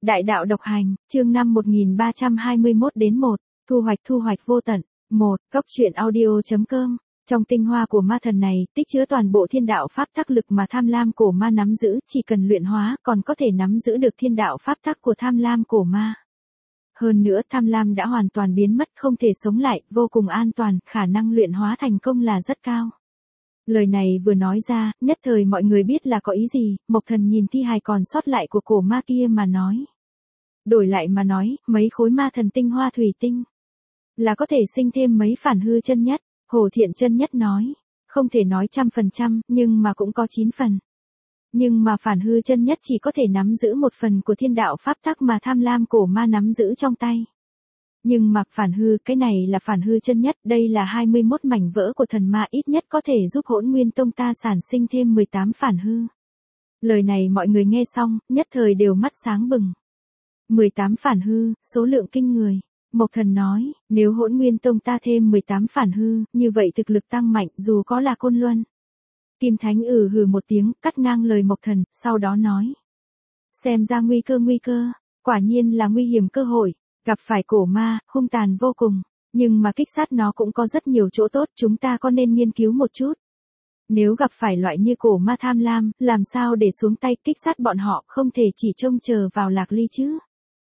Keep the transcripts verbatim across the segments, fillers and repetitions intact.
Đại đạo độc hành, chương năm một nghìn ba trăm hai mươi mốt đến một, thu hoạch thu hoạch vô tận. một. Cốc truyện audio.com. Trong tinh hoa của ma thần này, tích chứa toàn bộ thiên đạo pháp tắc lực mà tham lam cổ ma nắm giữ, chỉ cần luyện hóa, còn có thể nắm giữ được thiên đạo pháp tắc của tham lam cổ ma. Hơn nữa, tham lam đã hoàn toàn biến mất, không thể sống lại, vô cùng an toàn, khả năng luyện hóa thành công là rất cao. Lời này vừa nói ra, nhất thời mọi người biết là có ý gì, Mộc Thần nhìn thi hài còn sót lại của cổ ma kia mà nói. Đổi lại mà nói, mấy khối ma thần tinh hoa thủy tinh là có thể sinh thêm mấy phản hư chân nhất. Hồ Thiện chân nhất nói, không thể nói trăm phần trăm, nhưng mà cũng có chín phần. Nhưng mà phản hư chân nhất chỉ có thể nắm giữ một phần của thiên đạo pháp tắc mà tham lam cổ ma nắm giữ trong tay. Nhưng mà phản hư, cái này là phản hư chân nhất, đây là hai mươi mốt mảnh vỡ của thần ma, ít nhất có thể giúp Hỗn Nguyên Tông ta sản sinh thêm mười tám phản hư. Lời này mọi người nghe xong, nhất thời đều mắt sáng bừng. mười tám phản hư, số lượng kinh người. Mộc Thần nói, nếu Hỗn Nguyên Tông ta thêm mười tám phản hư, như vậy thực lực tăng mạnh, dù có là Côn Luân. Kim Thánh ừ hừ một tiếng, cắt ngang lời Mộc Thần, sau đó nói. Xem ra nguy cơ nguy cơ, quả nhiên là nguy hiểm cơ hội, gặp phải cổ ma, hung tàn vô cùng, nhưng mà kích sát nó cũng có rất nhiều chỗ tốt, chúng ta có nên nghiên cứu một chút. Nếu gặp phải loại như cổ ma tham lam, làm sao để xuống tay kích sát bọn họ, không thể chỉ trông chờ vào Lạc Ly chứ.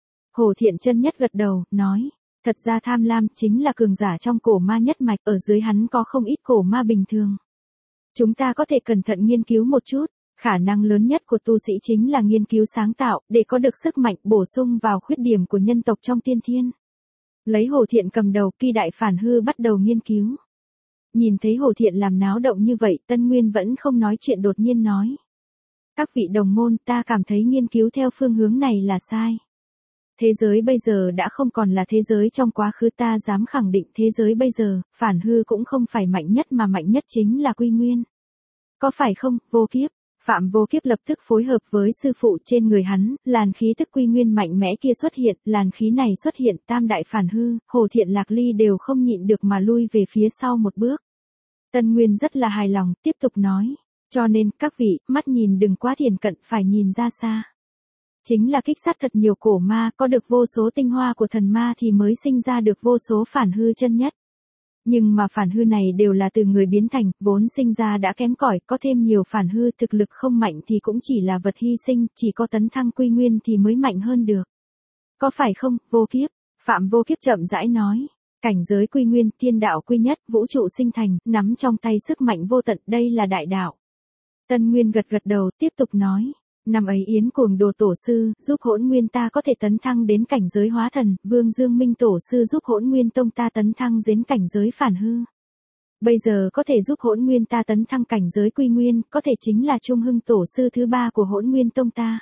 Hồ Thiện chân nhất gật đầu, nói. Thật ra tham lam chính là cường giả trong cổ ma nhất mạch, ở dưới hắn có không ít cổ ma bình thường. Chúng ta có thể cẩn thận nghiên cứu một chút, khả năng lớn nhất của tu sĩ chính là nghiên cứu sáng tạo, để có được sức mạnh bổ sung vào khuyết điểm của nhân tộc trong tiên thiên. Lấy Hồ Thiện cầm đầu, Kỳ Đại Phản Hư bắt đầu nghiên cứu. Nhìn thấy Hồ Thiện làm náo động như vậy, Tân Nguyên vẫn không nói chuyện, đột nhiên nói. Các vị đồng môn, ta cảm thấy nghiên cứu theo phương hướng này là sai. Thế giới bây giờ đã không còn là thế giới trong quá khứ, ta dám khẳng định thế giới bây giờ, phản hư cũng không phải mạnh nhất mà mạnh nhất chính là Quy Nguyên. Có phải không, Vô Kiếp? Phạm Vô Kiếp lập tức phối hợp với sư phụ, trên người hắn, làn khí tức Quy Nguyên mạnh mẽ kia xuất hiện, làn khí này xuất hiện, tam đại phản hư, Hồ Thiện Lạc Ly đều không nhịn được mà lui về phía sau một bước. Tân Nguyên rất là hài lòng, tiếp tục nói, cho nên, các vị, mắt nhìn đừng quá thiển cận, phải nhìn ra xa. Chính là kích sát thật nhiều cổ ma, có được vô số tinh hoa của thần ma thì mới sinh ra được vô số phản hư chân nhất. Nhưng mà phản hư này đều là từ người biến thành, vốn sinh ra đã kém cỏi, có thêm nhiều phản hư, thực lực không mạnh thì cũng chỉ là vật hy sinh, chỉ có tấn thăng Quy Nguyên thì mới mạnh hơn được. Có phải không, Vô Kiếp? Phạm Vô Kiếp chậm rãi nói. Cảnh giới Quy Nguyên, thiên đạo quy nhất, vũ trụ sinh thành, nắm trong tay sức mạnh vô tận, đây là đại đạo. Tân Nguyên gật gật đầu, tiếp tục nói. Năm ấy Yến Cuồng Đồ tổ sư, giúp Hỗn Nguyên ta có thể tấn thăng đến cảnh giới hóa thần, Vương Dương Minh tổ sư giúp Hỗn Nguyên Tông ta tấn thăng đến cảnh giới phản hư. Bây giờ có thể giúp Hỗn Nguyên ta tấn thăng cảnh giới Quy Nguyên, có thể chính là Trung Hưng tổ sư thứ ba của Hỗn Nguyên Tông ta.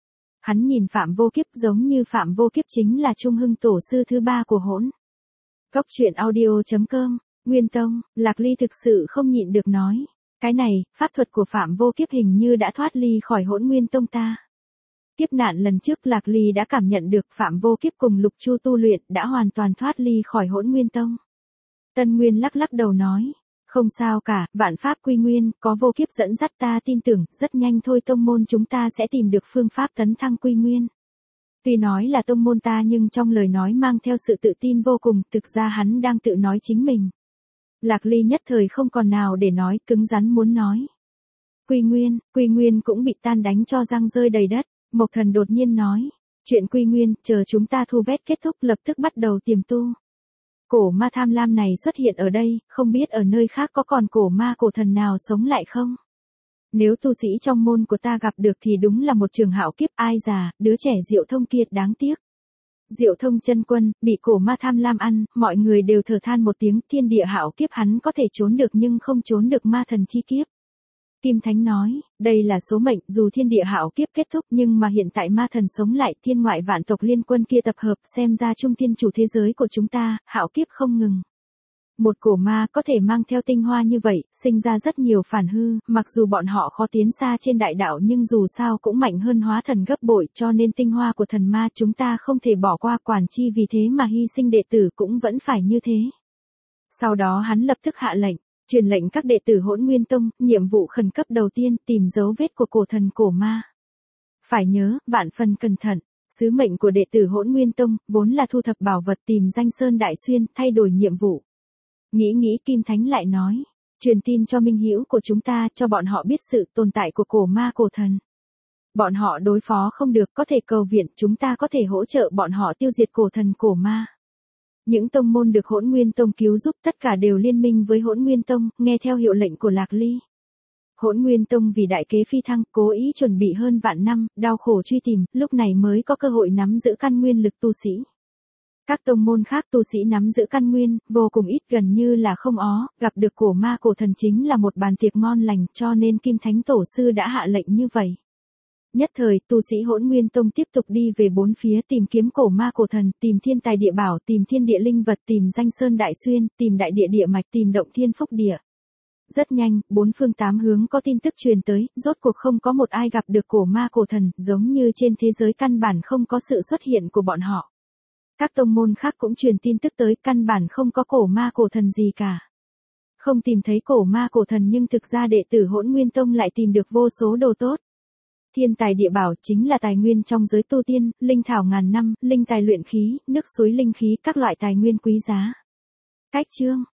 Hắn nhìn Phạm Vô Kiếp giống như Phạm Vô Kiếp chính là Trung Hưng tổ sư thứ ba của Hỗn. Cốc truyện audio.com, Nguyên Tông, Lạc Ly thực sự không nhịn được nói. Cái này, pháp thuật của Phạm Vô Kiếp hình như đã thoát ly khỏi Hỗn Nguyên Tông ta. Kiếp nạn lần trước Lạc Ly đã cảm nhận được Phạm Vô Kiếp cùng Lục Chu tu luyện đã hoàn toàn thoát ly khỏi Hỗn Nguyên Tông. Tân Nguyên lắc lắc đầu nói, không sao cả, vạn pháp quy nguyên, có Vô Kiếp dẫn dắt ta tin tưởng, rất nhanh thôi tông môn chúng ta sẽ tìm được phương pháp tấn thăng Quy Nguyên. Tuy nói là tông môn ta nhưng trong lời nói mang theo sự tự tin vô cùng, thực ra hắn đang tự nói chính mình. Lạc Ly nhất thời không còn nào để nói, cứng rắn muốn nói. Quy Nguyên, Quy Nguyên cũng bị tan đánh cho răng rơi đầy đất. Mộc Thần đột nhiên nói. Chuyện Quy Nguyên, chờ chúng ta thu vét kết thúc lập tức bắt đầu tiềm tu. Cổ ma tham lam này xuất hiện ở đây, không biết ở nơi khác có còn cổ ma cổ thần nào sống lại không? Nếu tu sĩ trong môn của ta gặp được thì đúng là một trường hạo kiếp, ai già, đứa trẻ Diệu Thông kia đáng tiếc. Diệu Thông chân quân, bị cổ ma tham lam ăn, mọi người đều thở than một tiếng, thiên địa hạo kiếp hắn có thể trốn được nhưng không trốn được ma thần chi kiếp. Kim Thánh nói, đây là số mệnh, dù thiên địa hạo kiếp kết thúc nhưng mà hiện tại ma thần sống lại, thiên ngoại vạn tộc liên quân kia tập hợp, xem ra trung thiên chủ thế giới của chúng ta, hạo kiếp không ngừng. Một cổ ma có thể mang theo tinh hoa như vậy, sinh ra rất nhiều phản hư, mặc dù bọn họ khó tiến xa trên đại đạo nhưng dù sao cũng mạnh hơn hóa thần gấp bội, cho nên tinh hoa của thần ma chúng ta không thể bỏ qua, quản chi vì thế mà hy sinh đệ tử cũng vẫn phải như thế. Sau đó hắn lập tức hạ lệnh, truyền lệnh các đệ tử Hỗn Nguyên Tông, nhiệm vụ khẩn cấp đầu tiên tìm dấu vết của cổ thần cổ ma. Phải nhớ, vạn phần cẩn thận, Sứ mệnh của đệ tử Hỗn Nguyên Tông, vốn là thu thập bảo vật tìm danh sơn đại xuyên, thay đổi nhiệm vụ. Nghĩ nghĩ Kim Thánh lại nói, truyền tin cho minh hữu của chúng ta, cho bọn họ biết sự tồn tại của cổ ma cổ thần. Bọn họ đối phó không được, có thể cầu viện, chúng ta có thể hỗ trợ bọn họ tiêu diệt cổ thần cổ ma. Những tông môn được Hỗn Nguyên Tông cứu giúp tất cả đều liên minh với Hỗn Nguyên Tông, nghe theo hiệu lệnh của Lạc Ly. Hỗn Nguyên Tông vì đại kế phi thăng, cố ý chuẩn bị hơn vạn năm, đau khổ truy tìm, lúc này mới có cơ hội nắm giữ căn nguyên lực tu sĩ. Các tông môn khác tu sĩ nắm giữ căn nguyên, vô cùng ít, gần như là không ó, gặp được cổ ma cổ thần chính là một bàn tiệc ngon lành, cho nên Kim Thánh Tổ Sư đã hạ lệnh như vậy. Nhất thời, tu sĩ Hỗn Nguyên Tông tiếp tục đi về bốn phía tìm kiếm cổ ma cổ thần, tìm thiên tài địa bảo, tìm thiên địa linh vật, tìm danh sơn đại xuyên, tìm đại địa địa mạch, tìm động thiên phúc địa. Rất nhanh, bốn phương tám hướng có tin tức truyền tới, rốt cuộc không có một ai gặp được cổ ma cổ thần, giống như trên thế giới căn bản không có sự xuất hiện của bọn họ. Các tông môn khác cũng truyền tin tức tới, căn bản không có cổ ma cổ thần gì cả. Không tìm thấy cổ ma cổ thần nhưng thực ra đệ tử Hỗn Nguyên Tông lại tìm được vô số đồ tốt. Thiên tài địa bảo chính là tài nguyên trong giới tu tiên, linh thảo ngàn năm, linh tài luyện khí, nước suối linh khí, các loại tài nguyên quý giá. Cách chương